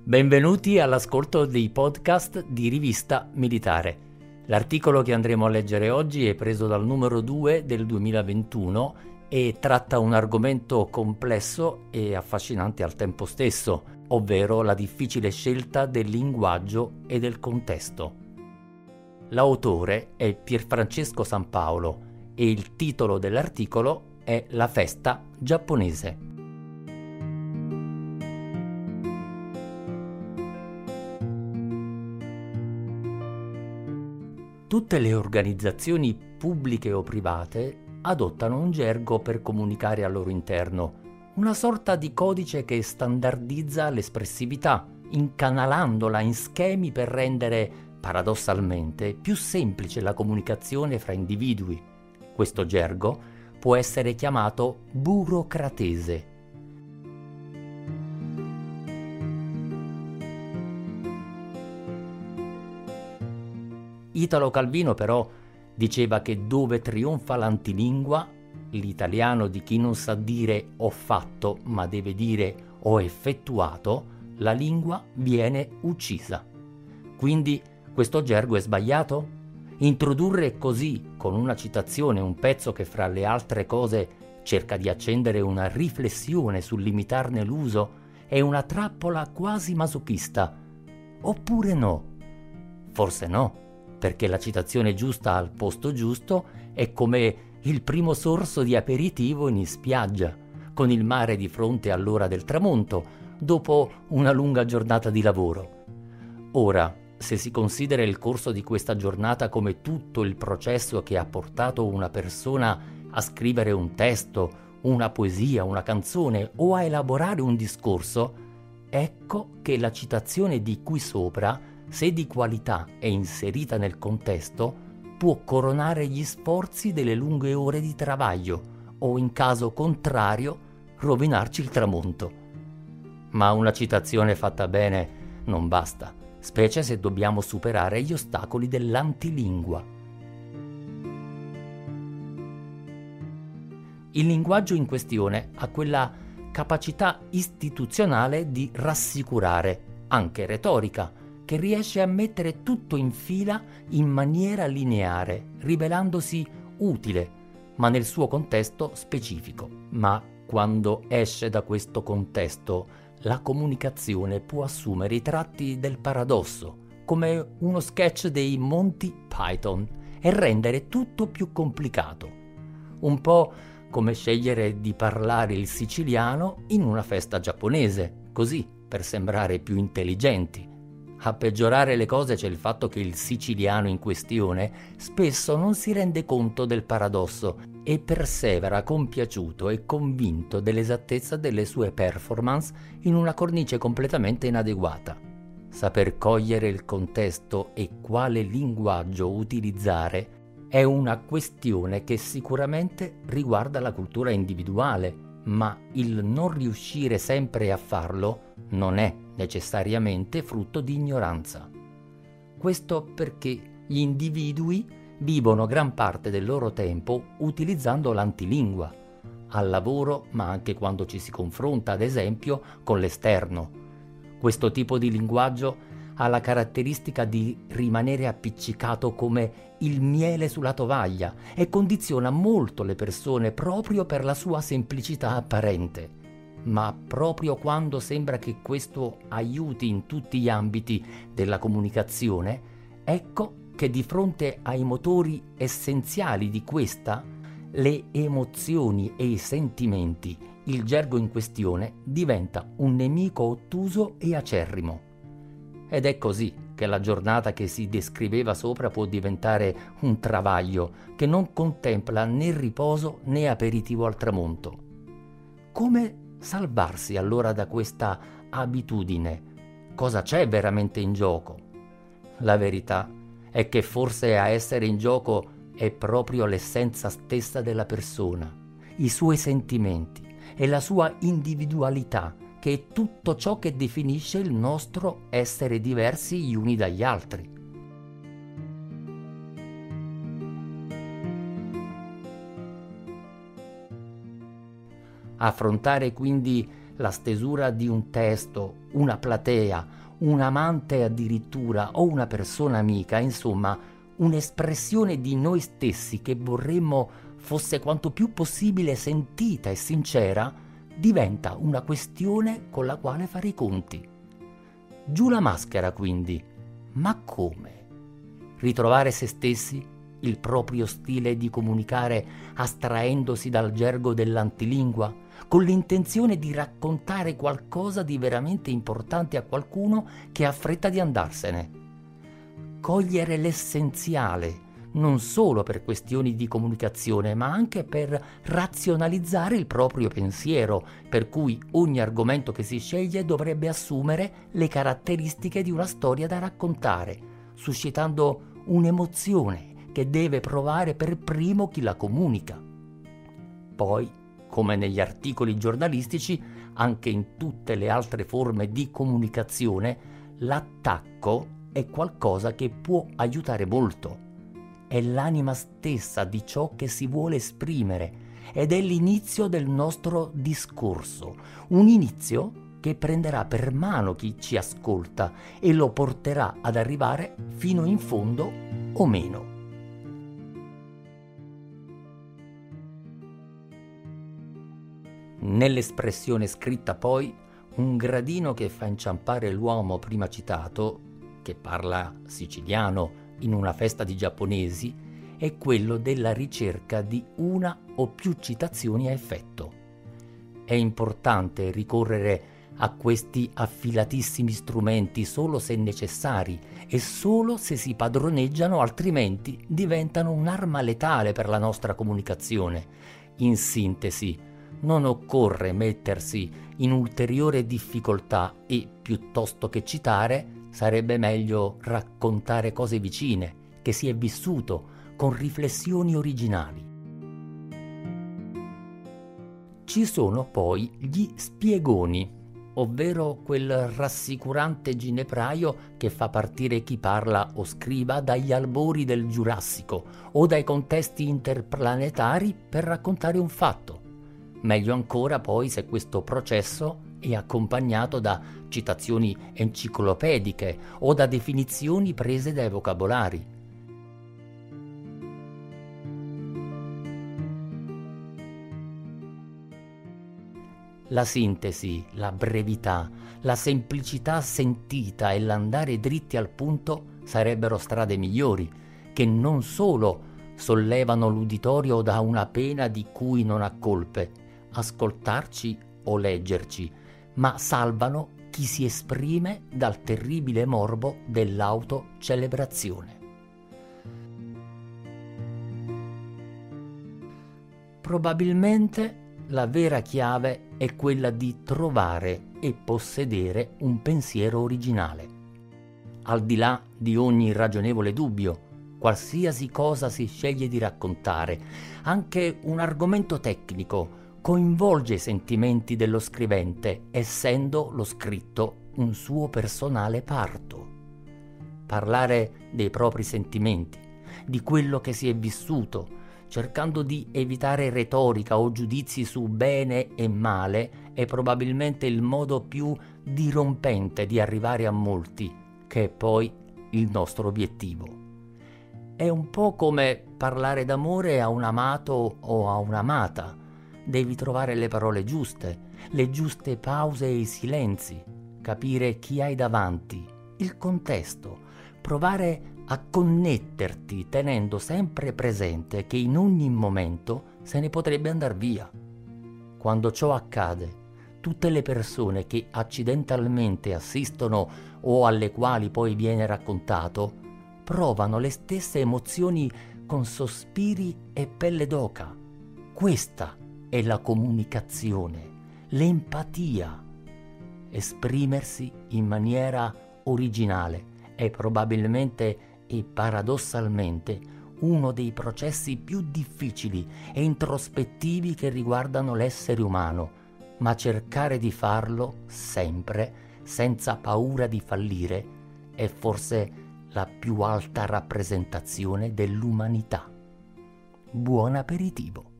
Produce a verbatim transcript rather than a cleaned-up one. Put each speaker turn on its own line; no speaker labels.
Benvenuti all'ascolto dei podcast di Rivista Militare. L'articolo che andremo a leggere oggi è preso dal numero due del duemilaventuno e tratta un argomento complesso e affascinante al tempo stesso, ovvero la difficile scelta del linguaggio e del contesto. L'autore è Pierfrancesco Sampaolo e il titolo dell'articolo è La festa giapponese. Tutte le organizzazioni pubbliche o private adottano un gergo per comunicare al loro interno, una sorta di codice che standardizza l'espressività, incanalandola in schemi per rendere, paradossalmente, più semplice la comunicazione fra individui. Questo gergo può essere chiamato burocratese. Italo Calvino però diceva che dove trionfa l'antilingua, l'italiano di chi non sa dire ho fatto ma deve dire ho effettuato, la lingua viene uccisa. Quindi questo gergo è sbagliato? Introdurre così, con una citazione, un pezzo che fra le altre cose cerca di accendere una riflessione sul limitarne l'uso è una trappola quasi masochista. Oppure no? Forse no. Perché la citazione giusta al posto giusto è come il primo sorso di aperitivo in spiaggia, con il mare di fronte all'ora del tramonto, dopo una lunga giornata di lavoro. Ora, se si considera il corso di questa giornata come tutto il processo che ha portato una persona a scrivere un testo, una poesia, una canzone o a elaborare un discorso, ecco che la citazione di qui sopra, se di qualità è inserita nel contesto, può coronare gli sforzi delle lunghe ore di travaglio o, in caso contrario, rovinarci il tramonto. Ma una citazione fatta bene non basta, specie se dobbiamo superare gli ostacoli dell'antilingua. Il linguaggio in questione ha quella capacità istituzionale di rassicurare, anche retorica, che riesce a mettere tutto in fila in maniera lineare, rivelandosi utile, ma nel suo contesto specifico. Ma quando esce da questo contesto, la comunicazione può assumere i tratti del paradosso, come uno sketch dei Monty Python, e rendere tutto più complicato. Un po' come scegliere di parlare il siciliano in una festa giapponese, così per sembrare più intelligenti. A peggiorare le cose c'è il fatto che il siciliano in questione spesso non si rende conto del paradosso e persevera compiaciuto e convinto dell'esattezza delle sue performance in una cornice completamente inadeguata. Saper cogliere il contesto e quale linguaggio utilizzare è una questione che sicuramente riguarda la cultura individuale, ma il non riuscire sempre a farlo non è necessariamente frutto di ignoranza. Questo perché gli individui vivono gran parte del loro tempo utilizzando l'antilingua, al lavoro ma anche quando ci si confronta, ad esempio, con l'esterno. Questo tipo di linguaggio ha la caratteristica di rimanere appiccicato come il miele sulla tovaglia e condiziona molto le persone proprio per la sua semplicità apparente. Ma proprio quando sembra che questo aiuti in tutti gli ambiti della comunicazione, ecco che di fronte ai motori essenziali di questa, le emozioni e i sentimenti, il gergo in questione diventa un nemico ottuso e acerrimo. Ed è così che la giornata che si descriveva sopra può diventare un travaglio che non contempla né riposo né aperitivo al tramonto. Come salvarsi allora da questa abitudine? Cosa c'è veramente in gioco? La verità è che forse a essere in gioco è proprio l'essenza stessa della persona, i suoi sentimenti e la sua individualità, che è tutto ciò che definisce il nostro essere diversi gli uni dagli altri. Affrontare quindi la stesura di un testo, una platea, un amante addirittura o una persona amica, insomma, un'espressione di noi stessi che vorremmo fosse quanto più possibile sentita e sincera, diventa una questione con la quale fare i conti. Giù la maschera, quindi. Ma come? Ritrovare se stessi, il proprio stile di comunicare astraendosi dal gergo dell'antilingua, con l'intenzione di raccontare qualcosa di veramente importante a qualcuno che ha fretta di andarsene. Cogliere l'essenziale, non solo per questioni di comunicazione, ma anche per razionalizzare il proprio pensiero, per cui ogni argomento che si sceglie dovrebbe assumere le caratteristiche di una storia da raccontare, suscitando un'emozione che deve provare per primo chi la comunica. Poi, come negli articoli giornalistici, anche in tutte le altre forme di comunicazione, l'attacco è qualcosa che può aiutare molto. È l'anima stessa di ciò che si vuole esprimere ed è l'inizio del nostro discorso, un inizio che prenderà per mano chi ci ascolta e lo porterà ad arrivare fino in fondo o meno. Nell'espressione scritta poi, un gradino che fa inciampare l'uomo prima citato, che parla siciliano in una festa di giapponesi, è quello della ricerca di una o più citazioni a effetto. È importante ricorrere a questi affilatissimi strumenti solo se necessari e solo se si padroneggiano, altrimenti diventano un'arma letale per la nostra comunicazione. In sintesi, non occorre mettersi in ulteriore difficoltà e, piuttosto che citare, sarebbe meglio raccontare cose vicine, che si è vissuto, con riflessioni originali. Ci sono poi gli spiegoni, ovvero quel rassicurante ginepraio che fa partire chi parla o scriva dagli albori del Giurassico o dai contesti interplanetari per raccontare un fatto. Meglio ancora poi se questo processo è accompagnato da citazioni enciclopediche o da definizioni prese dai vocabolari. La sintesi, la brevità, la semplicità sentita e l'andare dritti al punto sarebbero strade migliori, che non solo sollevano l'uditorio da una pena di cui non ha colpe, ascoltarci o leggerci, ma salvano chi si esprime dal terribile morbo dell'autocelebrazione. Probabilmente la vera chiave è quella di trovare e possedere un pensiero originale. Al di là di ogni ragionevole dubbio, qualsiasi cosa si sceglie di raccontare, anche un argomento tecnico, coinvolge i sentimenti dello scrivente, essendo lo scritto un suo personale parto. Parlare dei propri sentimenti, di quello che si è vissuto, cercando di evitare retorica o giudizi su bene e male, è probabilmente il modo più dirompente di arrivare a molti, che è poi il nostro obiettivo. È un po' come parlare d'amore a un amato o a un'amata. Devi trovare le parole giuste, le giuste pause e i silenzi, capire chi hai davanti, il contesto, provare a connetterti tenendo sempre presente che in ogni momento se ne potrebbe andar via. Quando ciò accade, tutte le persone che accidentalmente assistono o alle quali poi viene raccontato provano le stesse emozioni con sospiri e pelle d'oca. Questa è la comunicazione, l'empatia. Esprimersi in maniera originale è probabilmente e paradossalmente uno dei processi più difficili e introspettivi che riguardano l'essere umano, ma cercare di farlo sempre, senza paura di fallire, è forse la più alta rappresentazione dell'umanità. Buon aperitivo!